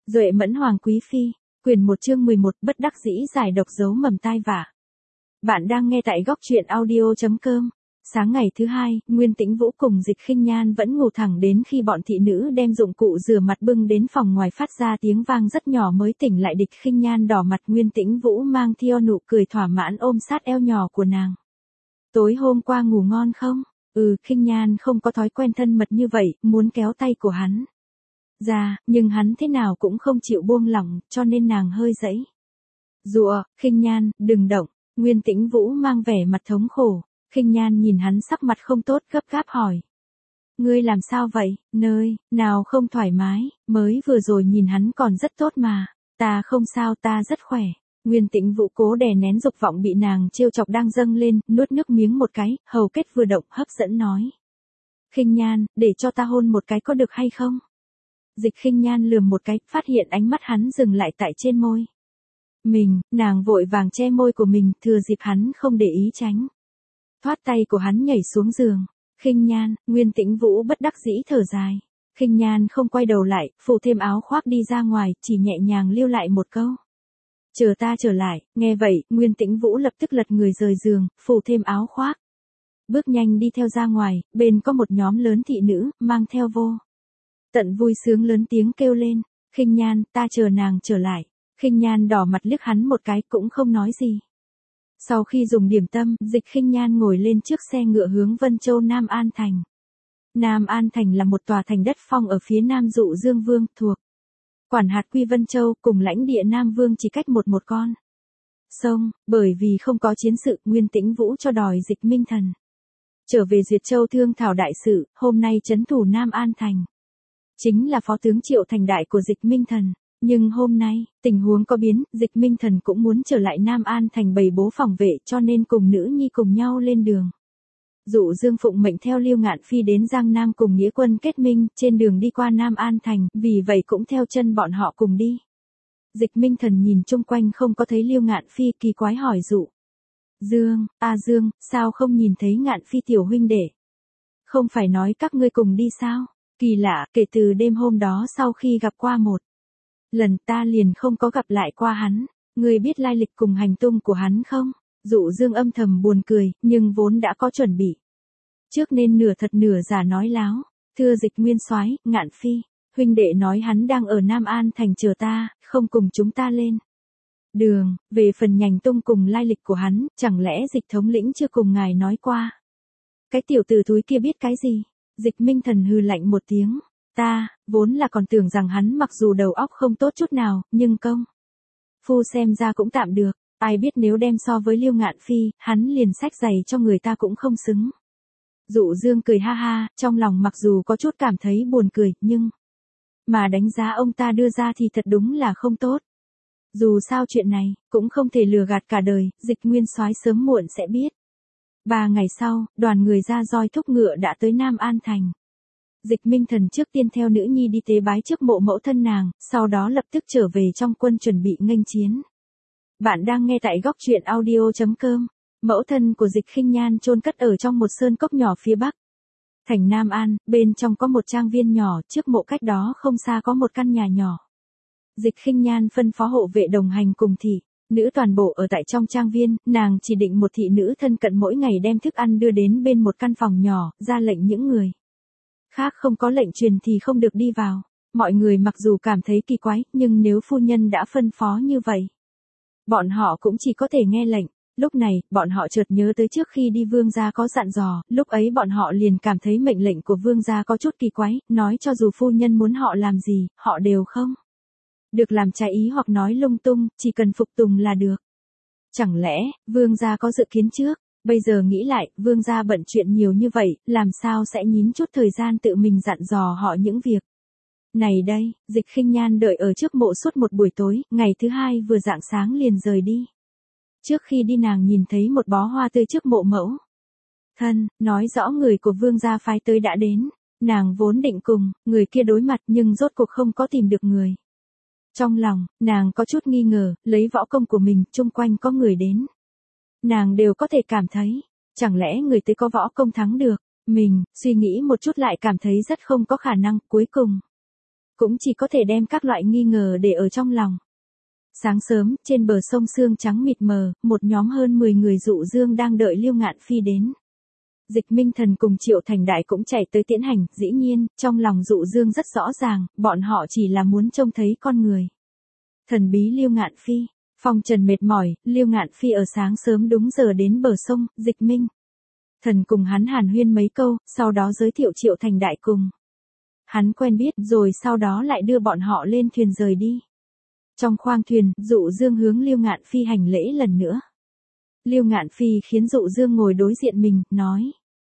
Duệ Mẫn Hoàng Quý Phi, quyển 1 chương 11 bất đắc dĩ giải độc dấu mầm tai vạ. Bạn đang nghe tại góc truyện audio.com. Sáng ngày thứ hai, Nguyên Tĩnh Vũ cùng Dịch Khinh Nhan vẫn ngủ thẳng đến khi bọn thị nữ đem dụng cụ rửa mặt bưng đến phòng ngoài phát ra tiếng vang rất nhỏ mới tỉnh lại. Địch Khinh Nhan đỏ mặt, Nguyên Tĩnh Vũ mang theo nụ cười thỏa mãn ôm sát eo nhỏ của nàng. Tối hôm qua ngủ ngon không? Khinh Nhan không có thói quen thân mật như vậy, muốn kéo tay của hắn ra, nhưng hắn thế nào cũng không chịu buông lỏng, cho nên nàng hơi dãy giụa. Khinh Nhan, đừng động. Nguyên Tĩnh Vũ mang vẻ mặt thống khổ. Khinh Nhan nhìn hắn sắc mặt không tốt, gấp gáp hỏi: Ngươi làm sao vậy? Nơi nào không thoải mái? Mới vừa rồi nhìn hắn còn rất tốt mà. Ta không sao, ta rất khỏe. Nguyên Tĩnh Vũ cố đè nén dục vọng bị nàng trêu chọc đang dâng lên, nuốt nước miếng một cái, hầu kết vừa động, hấp dẫn nói: Khinh Nhan, để cho ta hôn một cái có được hay không? Dịch Khinh Nhan lườm một cái, phát hiện ánh mắt hắn dừng lại tại trên môi nàng vội vàng che môi của mình, thừa dịp hắn không để ý tránh thoát tay của hắn nhảy xuống giường. Khinh Nhan, Nguyên Tĩnh Vũ bất đắc dĩ thở dài. Khinh Nhan không quay đầu lại, phủ thêm áo khoác đi ra ngoài, chỉ nhẹ nhàng lưu lại một câu: Chờ ta trở lại. Nghe vậy, Nguyên Tĩnh Vũ lập tức lật người rời giường, phủ thêm áo khoác, bước nhanh đi theo ra ngoài. Bên có một nhóm lớn thị nữ, mang theo vô tận vui sướng lớn tiếng kêu lên: Khinh Nhan, ta chờ nàng trở lại. Khinh Nhan đỏ mặt liếc hắn một cái, cũng không nói gì. Sau khi dùng điểm tâm, Dịch Khinh Nhan ngồi lên trước xe ngựa hướng Vân Châu Nam An Thành. Nam An Thành là một tòa thành đất phong ở phía nam Dụ Dương Vương, thuộc quản hạt Quy Vân Châu, cùng lãnh địa Nam Vương chỉ cách một con sông. Bởi vì không có chiến sự, Nguyên Tĩnh Vũ cho đòi Dịch Minh Thần trở về Duyệt Châu thương thảo đại sự. Hôm nay trấn thủ Nam An Thành chính là phó tướng Triệu Thành Đại của Dịch Minh Thần. Nhưng hôm nay, tình huống có biến, Dịch Minh Thần cũng muốn trở lại Nam An Thành bày bố phòng vệ, cho nên cùng nữ nhi cùng nhau lên đường. Dụ Dương phụng mệnh theo Lưu Ngạn Phi đến Giang Nam cùng nghĩa quân kết minh, trên đường đi qua Nam An Thành, vì vậy cũng theo chân bọn họ cùng đi. Dịch Minh Thần nhìn chung quanh không có thấy Lưu Ngạn Phi, kỳ quái hỏi Dụ Dương: Dương, sao không nhìn thấy Ngạn Phi tiểu huynh đệ? Không phải nói các ngươi cùng đi sao? Kỳ lạ, kể từ đêm hôm đó sau khi gặp qua một lần ta liền không có gặp lại qua hắn. Ngươi biết lai lịch cùng hành tung của hắn không? Dụ Dương âm thầm buồn cười, nhưng vốn đã có chuẩn bị trước nên nửa thật nửa giả nói láo: Thưa Dịch Nguyên Soái, Ngạn Phi huynh đệ nói hắn đang ở Nam An Thành chờ ta, không cùng chúng ta lên đường. Về phần nhành tung cùng lai lịch của hắn, chẳng lẽ Dịch thống lĩnh chưa cùng ngài nói qua? Cái tiểu tử thúi kia biết cái gì? Dịch Minh Thần hừ lạnh một tiếng: Ta vốn là còn tưởng rằng hắn mặc dù đầu óc không tốt chút nào, nhưng công phu xem ra cũng tạm được. Ai biết nếu đem so với Lưu Ngạn Phi, hắn liền xách giày cho người ta cũng không xứng. Dụ Dương cười ha ha, trong lòng mặc dù có chút cảm thấy buồn cười, nhưng mà đánh giá ông ta đưa ra thì thật đúng là không tốt. Dù sao chuyện này cũng không thể lừa gạt cả đời, Dịch Nguyên Soái sớm muộn sẽ biết. 3 ngày sau, đoàn người ra roi thúc ngựa đã tới Nam An Thành. Dịch Minh Thần trước tiên theo nữ nhi đi tế bái trước mộ mẫu thân nàng, sau đó lập tức trở về trong quân chuẩn bị nghênh chiến. Bạn đang nghe tại góc truyện audio.com. Mẫu thân của Dịch Khinh Nhan chôn cất ở trong một sơn cốc nhỏ phía bắc thành Nam An, bên trong có một trang viên nhỏ, trước mộ cách đó không xa có một căn nhà nhỏ. Dịch Khinh Nhan phân phó hộ vệ đồng hành cùng thị nữ toàn bộ ở tại trong trang viên, nàng chỉ định một thị nữ thân cận mỗi ngày đem thức ăn đưa đến bên một căn phòng nhỏ, ra lệnh những người khác không có lệnh truyền thì không được đi vào. Mọi người mặc dù cảm thấy kỳ quái, nhưng nếu phu nhân đã phân phó như vậy, bọn họ cũng chỉ có thể nghe lệnh. Lúc này, bọn họ chợt nhớ tới trước khi đi vương gia có dặn dò, lúc ấy bọn họ liền cảm thấy mệnh lệnh của vương gia có chút kỳ quái, nói cho dù phu nhân muốn họ làm gì, họ đều không được làm trái ý hoặc nói lung tung, chỉ cần phục tùng là được. Chẳng lẽ, vương gia có dự kiến trước? Bây giờ nghĩ lại, vương gia bận chuyện nhiều như vậy, làm sao sẽ nhín chút thời gian tự mình dặn dò họ những việc này đây? Dịch Khinh Nhan đợi ở trước mộ suốt một buổi tối, ngày thứ hai vừa rạng sáng liền rời đi. Trước khi đi nàng nhìn thấy một bó hoa tươi trước mộ mẫu thân, nói rõ người của vương gia phái tới đã đến. Nàng vốn định cùng người kia đối mặt, nhưng rốt cuộc không có tìm được người. Trong lòng, nàng có chút nghi ngờ, lấy võ công của mình, chung quanh có người đến, nàng đều có thể cảm thấy, chẳng lẽ người tới có võ công thắng được mình? Suy nghĩ một chút lại cảm thấy rất không có khả năng. Cuối cùng cũng chỉ có thể đem các loại nghi ngờ để ở trong lòng. Sáng sớm, trên bờ sông sương trắng mịt mờ, một nhóm hơn 10 người dụ dương đang đợi Liêu Ngạn Phi đến. Dịch Minh Thần cùng Triệu Thành Đại cũng chạy tới tiễn hành, dĩ nhiên, trong lòng dụ dương rất rõ ràng, bọn họ chỉ là muốn trông thấy con người. Thần bí Liêu Ngạn Phi, phong trần mệt mỏi, Liêu Ngạn Phi ở sáng sớm đúng giờ đến bờ sông, Dịch Minh Thần cùng hắn hàn huyên mấy câu, sau đó giới thiệu Triệu Thành Đại cùng. Hắn quen biết rồi sau đó lại đưa bọn họ lên thuyền rời đi. Trong khoang thuyền, dụ dương hướng Liêu Ngạn Phi hành lễ lần nữa. Liêu Ngạn Phi khiến dụ dương ngồi đối diện mình, nói.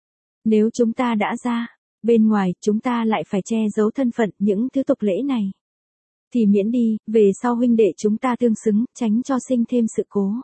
Nếu chúng ta đã ra, bên ngoài, chúng ta lại phải che giấu thân phận những thứ tục lễ này. Thì miễn đi, về sau huynh đệ chúng ta tương xứng, tránh cho sinh thêm sự cố.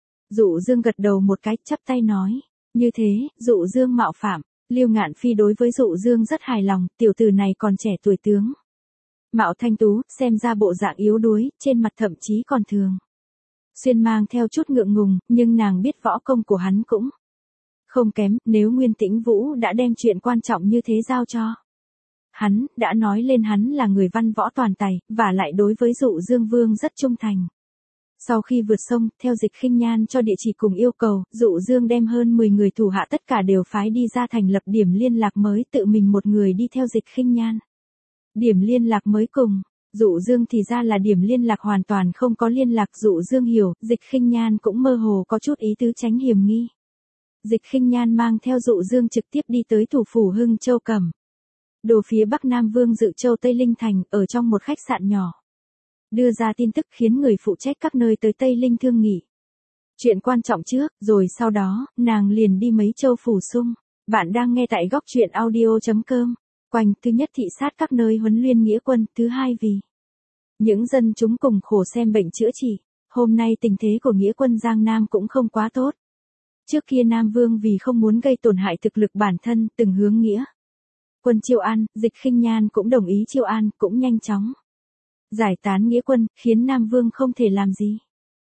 Dụ dương gật đầu một cái, chắp tay nói. Như thế, dụ dương mạo phạm. Liêu Ngạn Phi đối với dụ dương rất hài lòng, tiểu tử này còn trẻ tuổi tướng. Mạo thanh tú, xem ra bộ dạng yếu đuối, trên mặt thậm chí còn thường. Xuyên mang theo chút ngượng ngùng, nhưng nàng biết võ công của hắn cũng không kém, nếu Nguyên Tĩnh Vũ đã đem chuyện quan trọng như thế giao cho. Hắn, đã nói lên hắn là người văn võ toàn tài, và lại đối với dụ dương vương rất trung thành. Sau khi vượt sông, theo Dịch Khinh Nhan cho địa chỉ cùng yêu cầu, dụ dương đem hơn 10 người thủ hạ tất cả đều phái đi ra thành lập điểm liên lạc mới, tự mình một người đi theo Dịch Khinh Nhan. Điểm liên lạc mới cùng, dụ dương thì ra là điểm liên lạc hoàn toàn không có liên lạc, dụ dương hiểu, Dịch Khinh Nhan cũng mơ hồ có chút ý tứ tránh hiểm nghi. Dịch Khinh Nhan mang theo dụ dương trực tiếp đi tới thủ phủ Hưng Châu Cẩm. Đồ phía Bắc Nam Vương Dự Châu Tây Linh Thành, ở trong một khách sạn nhỏ. Đưa ra tin tức khiến người phụ trách các nơi tới Tây Linh thương nghị. Chuyện quan trọng trước, rồi sau đó, nàng liền đi mấy châu phủ xung. Bạn đang nghe tại góc truyện audio.com. Quanh, thứ nhất thị sát các nơi huấn luyện nghĩa quân, thứ hai vì những dân chúng cùng khổ xem bệnh chữa trị. Hôm nay tình thế của nghĩa quân Giang Nam cũng không quá tốt. Trước kia Nam Vương vì không muốn gây tổn hại thực lực bản thân, từng hướng nghĩa quân chiêu an, Dịch Khinh Nhan cũng đồng ý chiêu an, cũng nhanh chóng giải tán nghĩa quân, khiến Nam Vương không thể làm gì.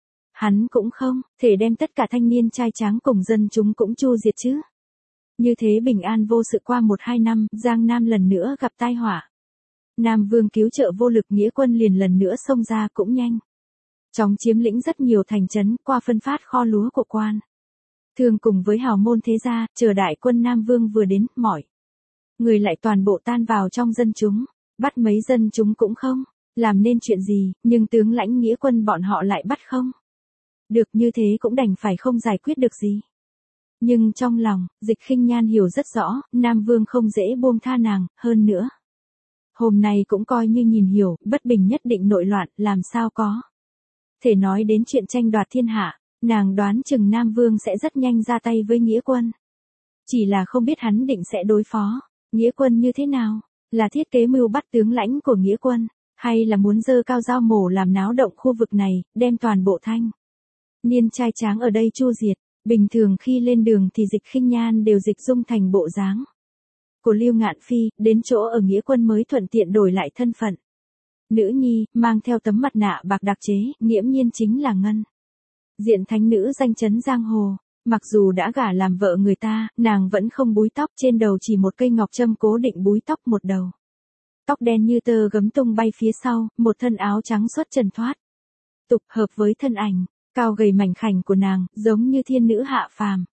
Hắn cũng không thể đem tất cả thanh niên trai tráng cùng dân chúng cũng chu diệt chứ. Như thế bình an vô sự qua 1-2 năm, Giang Nam lần nữa gặp tai họa. Nam Vương cứu trợ vô lực, nghĩa quân liền lần nữa xông ra cũng nhanh chóng chiếm lĩnh rất nhiều thành trấn, qua phân phát kho lúa của quan thường cùng với hào môn thế gia, chờ đại quân Nam Vương vừa đến, mọi người lại toàn bộ tan vào trong dân chúng, bắt mấy dân chúng cũng không làm nên chuyện gì, nhưng tướng lãnh nghĩa quân bọn họ lại bắt không được, như thế cũng đành phải không giải quyết được gì. Nhưng trong lòng, Dịch Khinh Nhan hiểu rất rõ, Nam Vương không dễ buông tha nàng, hơn nữa. Hôm nay cũng coi như nhìn hiểu, bất bình nhất định nội loạn, làm sao có thể nói đến chuyện tranh đoạt thiên hạ, nàng đoán chừng Nam Vương sẽ rất nhanh ra tay với nghĩa quân. Chỉ là không biết hắn định sẽ đối phó nghĩa quân như thế nào, là thiết kế mưu bắt tướng lãnh của nghĩa quân, hay là muốn giơ cao dao mổ làm náo động khu vực này, đem toàn bộ thanh niên trai tráng ở đây chu diệt. Bình thường khi lên đường thì Dịch Khinh Nhan đều dịch dung thành bộ dáng của Liêu Ngạn Phi, đến chỗ ở nghĩa quân mới thuận tiện đổi lại thân phận. Nữ nhi, mang theo tấm mặt nạ bạc đặc chế, nghiễm nhiên chính là Ngân Diện thánh nữ danh chấn giang hồ. Mặc dù đã gả làm vợ người ta, nàng vẫn không búi tóc, trên đầu chỉ một cây ngọc châm cố định búi tóc một đầu. Tóc đen như tơ gấm tung bay phía sau, một thân áo trắng xuất trần thoát tục hợp với thân ảnh cao gầy mảnh khảnh của nàng, giống như thiên nữ hạ phàm.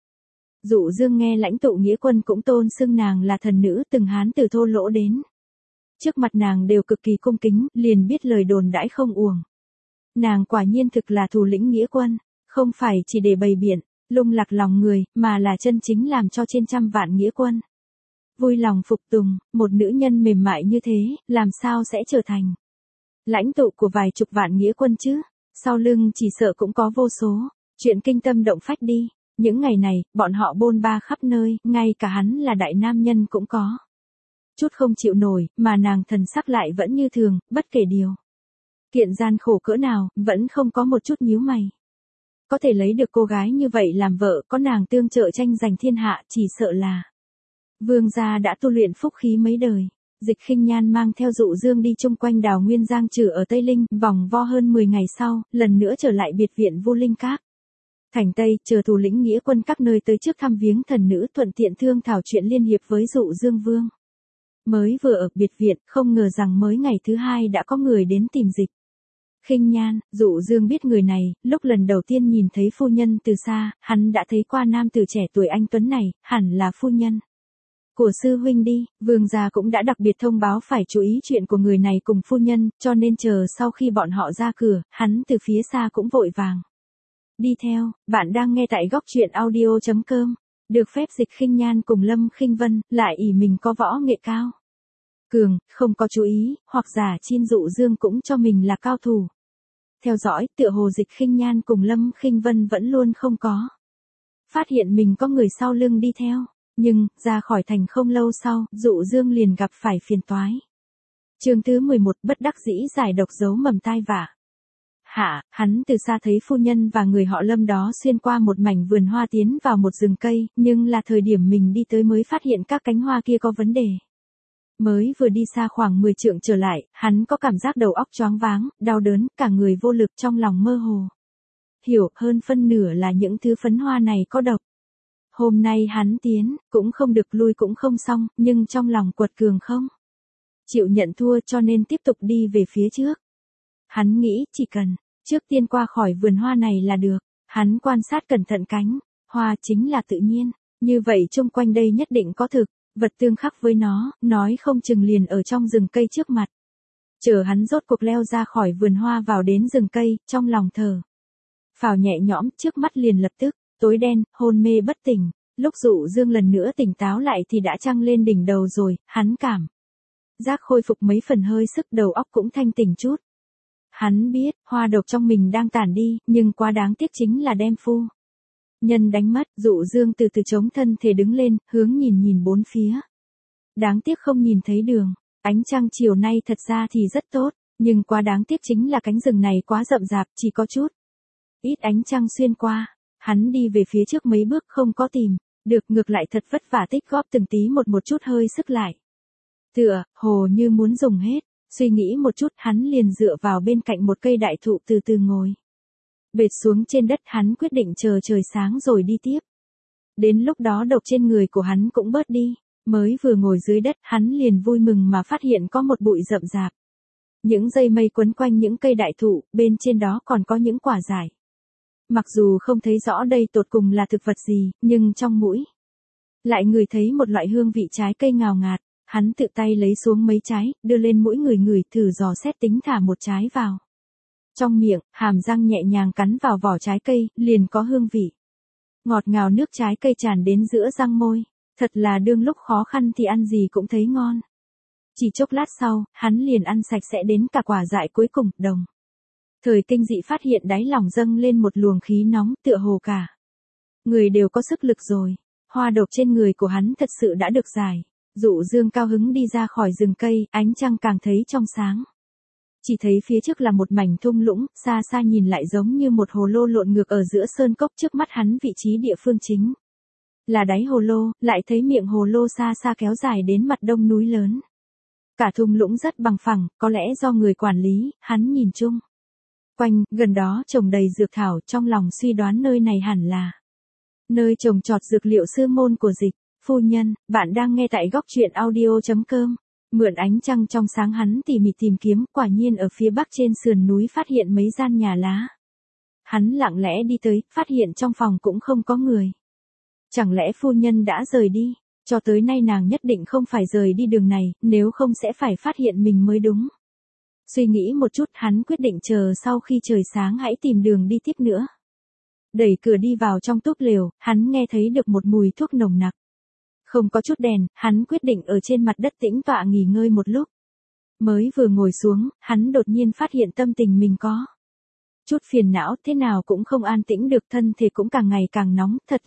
Dụ dương nghe lãnh tụ nghĩa quân cũng tôn xưng nàng là thần nữ, từng hán từ thô lỗ đến trước mặt nàng đều cực kỳ cung kính, liền biết lời đồn đãi không uổng. Nàng quả nhiên thực là thủ lĩnh nghĩa quân, không phải chỉ để bày biện, lung lạc lòng người, mà là chân chính làm cho trên trăm vạn nghĩa quân vui lòng phục tùng. Một nữ nhân mềm mại như thế, làm sao sẽ trở thành lãnh tụ của vài chục vạn nghĩa quân chứ? Sau lưng chỉ sợ cũng có vô số chuyện kinh tâm động phách đi. Những ngày này, bọn họ bôn ba khắp nơi, ngay cả hắn là đại nam nhân cũng có chút không chịu nổi, mà nàng thần sắc lại vẫn như thường, bất kể điều kiện gian khổ cỡ nào, vẫn không có một chút nhíu mày. Có thể lấy được cô gái như vậy làm vợ, có nàng tương trợ tranh giành thiên hạ, chỉ sợ là vương gia đã tu luyện phúc khí mấy đời. Dịch Khinh Nhan mang theo dụ dương đi chung quanh đào nguyên giang trừ ở Tây Linh, vòng vo hơn 10 ngày sau, lần nữa trở lại biệt viện Vu Linh Các. Thành Tây, chờ thủ lĩnh nghĩa quân các nơi tới trước thăm viếng thần nữ, thuận tiện thương thảo chuyện liên hiệp với dụ dương vương. Mới vừa ở biệt viện, không ngờ rằng mới ngày thứ hai đã có người đến tìm Dịch Khinh Nhan. Dụ Dương biết người này, lúc lần đầu tiên nhìn thấy phu nhân từ xa, hắn đã thấy qua nam tử trẻ tuổi anh tuấn này, hẳn là phu nhân của sư huynh đi. Vương gia cũng đã đặc biệt thông báo phải chú ý chuyện của người này cùng phu nhân, cho nên chờ sau khi bọn họ ra cửa, hắn từ phía xa cũng vội vàng đi theo. Bạn đang nghe tại góc truyện audio.com. Được phép Dịch Khinh Nhan cùng Lâm Khinh Vân lại ỷ mình có võ nghệ cao cường, không có chú ý, hoặc giả Chin Dụ Dương cũng cho mình là cao thủ. Theo dõi, tựa hồ Dịch Khinh Nhan cùng Lâm Khinh Vân vẫn luôn không có phát hiện mình có người sau lưng đi theo. Nhưng, ra khỏi thành không lâu sau, Dụ Dương liền gặp phải phiền toái. Chương thứ 11, bất đắc dĩ giải độc giấu mầm tai vạ. Hắn từ xa thấy phu nhân và người họ Lâm đó xuyên qua một mảnh vườn hoa tiến vào một rừng cây, nhưng là thời điểm mình đi tới mới phát hiện các cánh hoa kia có vấn đề. Mới vừa đi xa khoảng 10 trượng trở lại, hắn có cảm giác đầu óc choáng váng, đau đớn, cả người vô lực, trong lòng mơ hồ. Hiểu, hơn phân nửa là những thứ phấn hoa này có độc. Hôm nay hắn tiến, cũng không được lui cũng không xong, nhưng trong lòng quật cường không chịu nhận thua, cho nên tiếp tục đi về phía trước. Hắn nghĩ chỉ cần trước tiên qua khỏi vườn hoa này là được. Hắn quan sát cẩn thận cánh hoa, chính là tự nhiên, như vậy chung quanh đây nhất định có thực vật tương khắc với nó, nói không chừng liền ở trong rừng cây trước mặt. Chờ hắn rốt cuộc leo ra khỏi vườn hoa vào đến rừng cây, trong lòng thở phào nhẹ nhõm, trước mắt liền lập tức tối đen, hôn mê bất tỉnh. Lúc Dụ Dương lần nữa tỉnh táo lại thì đã trăng lên đỉnh đầu rồi, hắn cảm giác khôi phục mấy phần hơi sức, đầu óc cũng thanh tỉnh chút. Hắn biết, hoa độc trong mình đang tản đi, nhưng quá đáng tiếc chính là đem phu nhân đánh mất. Dụ Dương từ từ chống thân thể đứng lên, hướng nhìn bốn phía. Đáng tiếc không nhìn thấy đường. Ánh trăng chiều nay thật ra thì rất tốt, nhưng quá đáng tiếc chính là cánh rừng này quá rậm rạp, chỉ có chút ít ánh trăng xuyên qua. Hắn đi về phía trước mấy bước không có tìm được, ngược lại thật vất vả tích góp từng tí một chút hơi sức lại. Tựa hồ như muốn dùng hết. Suy nghĩ một chút, hắn liền dựa vào bên cạnh một cây đại thụ từ từ ngồi bệt xuống trên đất. Hắn quyết định chờ trời sáng rồi đi tiếp. Đến lúc đó độc trên người của hắn cũng bớt đi. Mới vừa ngồi dưới đất, hắn liền vui mừng mà phát hiện có một bụi rậm rạp. Những dây mây quấn quanh những cây đại thụ, bên trên đó còn có những quả dại. Mặc dù không thấy rõ đây tột cùng là thực vật gì, nhưng trong mũi lại ngửi thấy một loại hương vị trái cây ngào ngạt. Hắn tự tay lấy xuống mấy trái, đưa lên mũi ngửi thử dò xét, tính thả một trái vào trong miệng, hàm răng nhẹ nhàng cắn vào vỏ trái cây, liền có hương vị ngọt ngào nước trái cây tràn đến giữa răng môi. Thật là đương lúc khó khăn thì ăn gì cũng thấy ngon. Chỉ chốc lát sau, hắn liền ăn sạch sẽ đến cả quả dại cuối cùng. Đồng thời kinh dị phát hiện đáy lòng dâng lên một luồng khí nóng, tựa hồ cả người đều có sức lực rồi. Hoa độc trên người của hắn thật sự đã được giải. Dụ Dương cao hứng đi ra khỏi rừng cây, ánh trăng càng thấy trong sáng. Chỉ thấy phía trước là một mảnh thung lũng, xa xa nhìn lại giống như một hồ lô lộn ngược ở giữa sơn cốc. Trước mắt hắn vị trí địa phương chính là đáy hồ lô, lại thấy miệng hồ lô xa xa kéo dài đến mặt đông núi lớn. Cả thung lũng rất bằng phẳng, có lẽ do người quản lý. Hắn nhìn chung quanh, gần đó trồng đầy dược thảo, trong lòng suy đoán nơi này hẳn là nơi trồng trọt dược liệu sư môn của Dịch phu nhân. Bạn đang nghe tại góc truyện audio.com. Mượn ánh trăng trong sáng, hắn tỉ mỉ tìm kiếm, quả nhiên ở phía bắc trên sườn núi phát hiện mấy gian nhà lá. Hắn lặng lẽ đi tới, phát hiện trong phòng cũng không có người. Chẳng lẽ phu nhân đã rời đi? Cho tới nay nàng nhất định không phải rời đi đường này, nếu không sẽ phải phát hiện mình mới đúng. Suy nghĩ một chút, hắn quyết định chờ sau khi trời sáng hãy tìm đường đi tiếp nữa. Đẩy cửa đi vào trong túp lều, hắn nghe thấy được một mùi thuốc nồng nặc. Không có chút đèn, hắn quyết định ở trên mặt đất tĩnh tọa nghỉ ngơi một lúc. Mới vừa ngồi xuống, hắn đột nhiên phát hiện tâm tình mình có chút phiền não, thế nào cũng không an tĩnh được, thân thể cũng càng ngày càng nóng, thật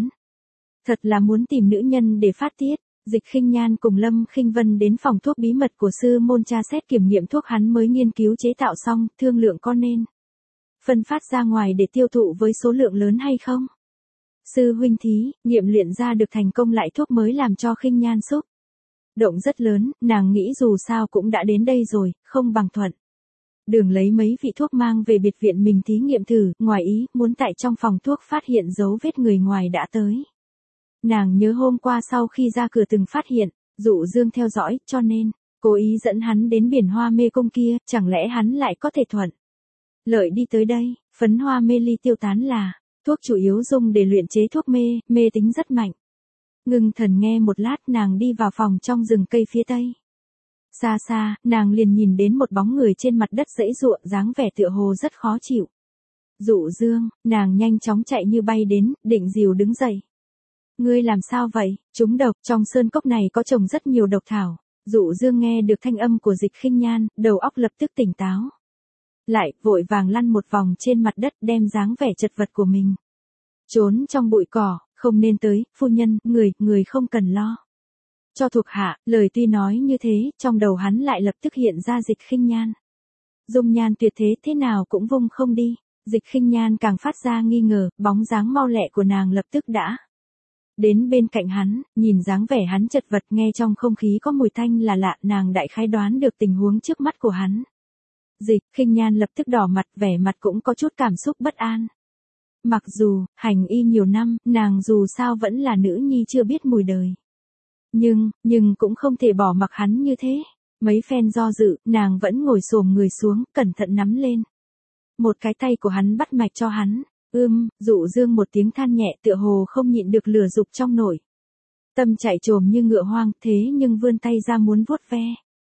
là muốn tìm nữ nhân để phát tiết. Dịch Khinh Nhan cùng Lâm Khinh Vân đến phòng thuốc bí mật của sư môn tra xét kiểm nghiệm thuốc hắn mới nghiên cứu chế tạo xong, thương lượng có nên phân phát ra ngoài để tiêu thụ với số lượng lớn hay không. Sư huynh thí, nghiệm luyện ra được thành công lại thuốc mới làm cho Khinh Nhan xúc động rất lớn, nàng nghĩ dù sao cũng đã đến đây rồi, không bằng thuận đường lấy mấy vị thuốc mang về biệt viện mình thí nghiệm thử, ngoài ý muốn tại trong phòng thuốc phát hiện dấu vết người ngoài đã tới. Nàng nhớ hôm qua sau khi ra cửa từng phát hiện, Dụ Dương theo dõi, cho nên, cố ý dẫn hắn đến biển hoa mê cung kia, chẳng lẽ hắn lại có thể thuận lợi đi tới đây. Phấn hoa mê ly tiêu tán là thuốc chủ yếu dùng để luyện chế thuốc mê, mê tính rất mạnh. Ngưng thần nghe một lát, nàng đi vào phòng trong rừng cây phía tây. Xa xa, nàng liền nhìn đến một bóng người trên mặt đất giãy giụa, dáng vẻ tựa hồ rất khó chịu. Dụ Dương, nàng nhanh chóng chạy như bay đến, định dìu đứng dậy. Ngươi làm sao vậy? Trúng độc, trong sơn cốc này có trồng rất nhiều độc thảo. Dụ Dương nghe được thanh âm của Dịch Khinh Nhan, đầu óc lập tức tỉnh táo. Lại, vội vàng lăn một vòng trên mặt đất, đem dáng vẻ chật vật của mình trốn trong bụi cỏ. Không nên tới, phu nhân, người không cần lo cho thuộc hạ. Lời tuy nói như thế, trong đầu hắn lại lập tức hiện ra Dịch Khinh Nhan. Dung nhan tuyệt thế nào cũng vung không đi. Dịch Khinh Nhan càng phát ra nghi ngờ, bóng dáng mau lẹ của nàng lập tức đã đến bên cạnh hắn, nhìn dáng vẻ hắn chật vật, nghe trong không khí có mùi tanh là lạ, nàng đại khái đoán được tình huống trước mắt của hắn. Dịch Khinh Nhan lập tức đỏ mặt, vẻ mặt cũng có chút cảm xúc bất an. Mặc dù, hành y nhiều năm, nàng dù sao vẫn là nữ nhi chưa biết mùi đời. Nhưng cũng không thể bỏ mặc hắn như thế. Mấy phen do dự, nàng vẫn ngồi xổm người xuống, cẩn thận nắm lên một cái tay của hắn, bắt mạch cho hắn. Dụ Dương một tiếng than nhẹ, tựa hồ không nhịn được lửa dục trong nội tâm chạy trồm như ngựa hoang, thế nhưng vươn tay ra muốn vuốt ve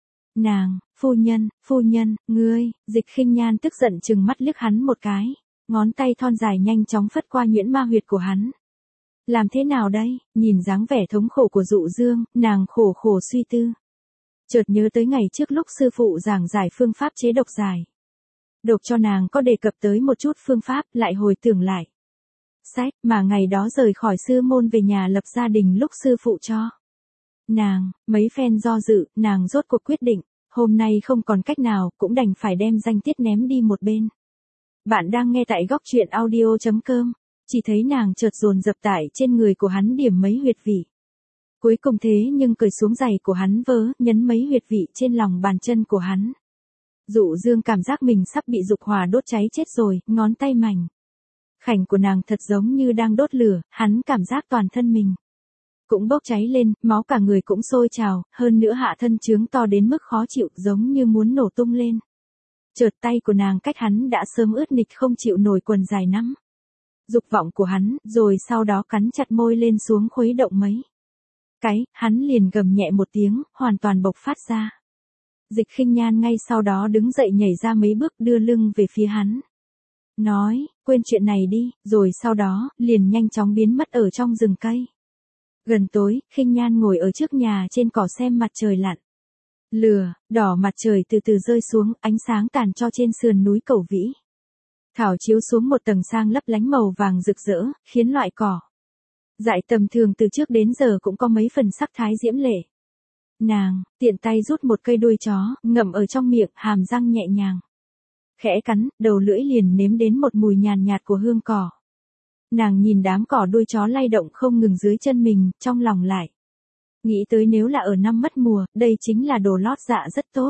nàng. Phu nhân, ngươi. Dịch Khinh Nhan tức giận trừng mắt liếc hắn một cái, ngón tay thon dài nhanh chóng phất qua nhuyễn ma huyệt của hắn. Làm thế nào đây? Nhìn dáng vẻ thống khổ của Dụ Dương, nàng khổ suy tư. Chợt nhớ tới ngày trước lúc sư phụ giảng giải phương pháp chế độc giải độc cho nàng, có đề cập tới một chút phương pháp, lại hồi tưởng lại sách mà ngày đó rời khỏi sư môn về nhà lập gia đình lúc sư phụ cho nàng. Mấy phen do dự, nàng rốt cuộc quyết định, hôm nay không còn cách nào, cũng đành phải đem danh tiết ném đi một bên. Bạn đang nghe tại góc truyện audio.com. Chỉ thấy nàng chợt dồn dập tải trên người của hắn điểm mấy huyệt vị. Cuối cùng thế nhưng cởi xuống giày của hắn vớ, nhấn mấy huyệt vị trên lòng bàn chân của hắn. Dụ Dương cảm giác mình sắp bị dục hỏa đốt cháy chết rồi, ngón tay mảnh khảnh của nàng thật giống như đang đốt lửa, hắn cảm giác toàn thân mình cũng bốc cháy lên, máu cả người cũng sôi trào, hơn nữa hạ thân trướng to đến mức khó chịu, giống như muốn nổ tung lên. Chợt tay của nàng cách hắn đã sớm ướt nịch không chịu nổi quần dài nắm dục vọng của hắn, rồi sau đó cắn chặt môi lên xuống khuấy động mấy cái, hắn liền gầm nhẹ một tiếng, hoàn toàn bộc phát ra. Dịch Khinh Nhan ngay sau đó đứng dậy nhảy ra mấy bước, đưa lưng về phía hắn. Nói, quên chuyện này đi, rồi sau đó, liền nhanh chóng biến mất ở trong rừng cây. Gần tối, Khinh Nhan ngồi ở trước nhà trên cỏ xem mặt trời lặn. Lửa, đỏ mặt trời từ từ rơi xuống, ánh sáng tàn cho trên sườn núi Cẩu Vĩ. Thảo chiếu xuống một tầng sang lấp lánh màu vàng rực rỡ, khiến loại cỏ dại tầm thường từ trước đến giờ cũng có mấy phần sắc thái diễm lệ. Nàng, tiện tay rút một cây đuôi chó, ngậm ở trong miệng, hàm răng nhẹ nhàng khẽ cắn, đầu lưỡi liền nếm đến một mùi nhàn nhạt của hương cỏ. Nàng nhìn đám cỏ đuôi chó lay động không ngừng dưới chân mình, trong lòng lại nghĩ tới nếu là ở năm mất mùa, đây chính là đồ lót dạ rất tốt.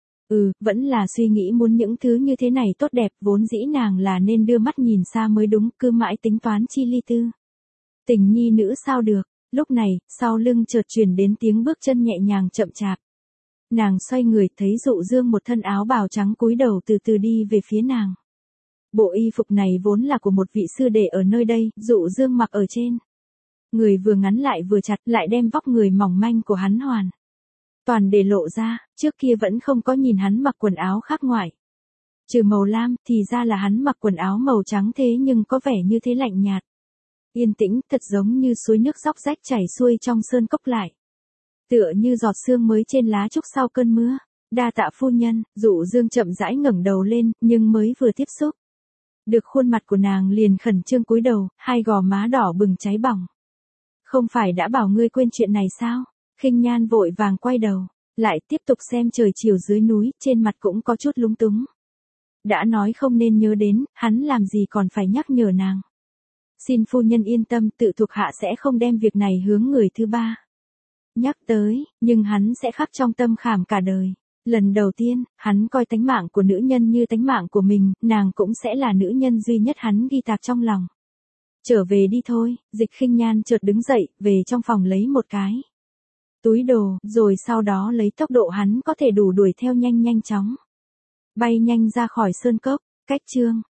Vẫn là suy nghĩ muốn những thứ như thế này tốt đẹp, vốn dĩ nàng là nên đưa mắt nhìn xa mới đúng, cứ mãi tính toán chi ly tư tình nhi nữ sao được. Lúc này, sau lưng chợt truyền đến tiếng bước chân nhẹ nhàng chậm chạp. Nàng xoay người, thấy Dụ Dương một thân áo bào trắng cúi đầu từ từ đi về phía nàng. Bộ y phục này vốn là của một vị sư đệ ở nơi đây, Dụ Dương mặc ở trên người vừa ngắn lại vừa chặt, lại đem vóc người mỏng manh của hắn hoàn toàn để lộ ra, trước kia vẫn không có nhìn hắn mặc quần áo khác ngoại trừ màu lam, thì ra là hắn mặc quần áo màu trắng, thế nhưng có vẻ như thế lạnh nhạt, yên tĩnh, thật giống như suối nước róc rách chảy xuôi trong sơn cốc lại. Tựa như giọt sương mới trên lá trúc sau cơn mưa. Đa tạ phu nhân. Dụ Dương chậm rãi ngẩng đầu lên, nhưng mới vừa tiếp xúc được khuôn mặt của nàng liền khẩn trương cúi đầu, hai gò má đỏ bừng cháy bỏng. Không phải đã bảo ngươi quên chuyện này sao? Khinh Nhan vội vàng quay đầu, lại tiếp tục xem trời chiều dưới núi, trên mặt cũng có chút lúng túng. Đã nói không nên nhớ đến, hắn làm gì còn phải nhắc nhở nàng. Xin phu nhân yên tâm, tự thuộc hạ sẽ không đem việc này hướng người thứ ba nhắc tới, nhưng hắn sẽ khắc trong tâm khảm cả đời. Lần đầu tiên, hắn coi tánh mạng của nữ nhân như tánh mạng của mình, nàng cũng sẽ là nữ nhân duy nhất hắn ghi tạc trong lòng. Trở về đi thôi. Dịch Khinh Nhan chợt đứng dậy, về trong phòng lấy một cái túi đồ, rồi sau đó lấy tốc độ hắn có thể đủ đuổi theo nhanh nhanh chóng. Bay nhanh ra khỏi sơn cốc, cách chương.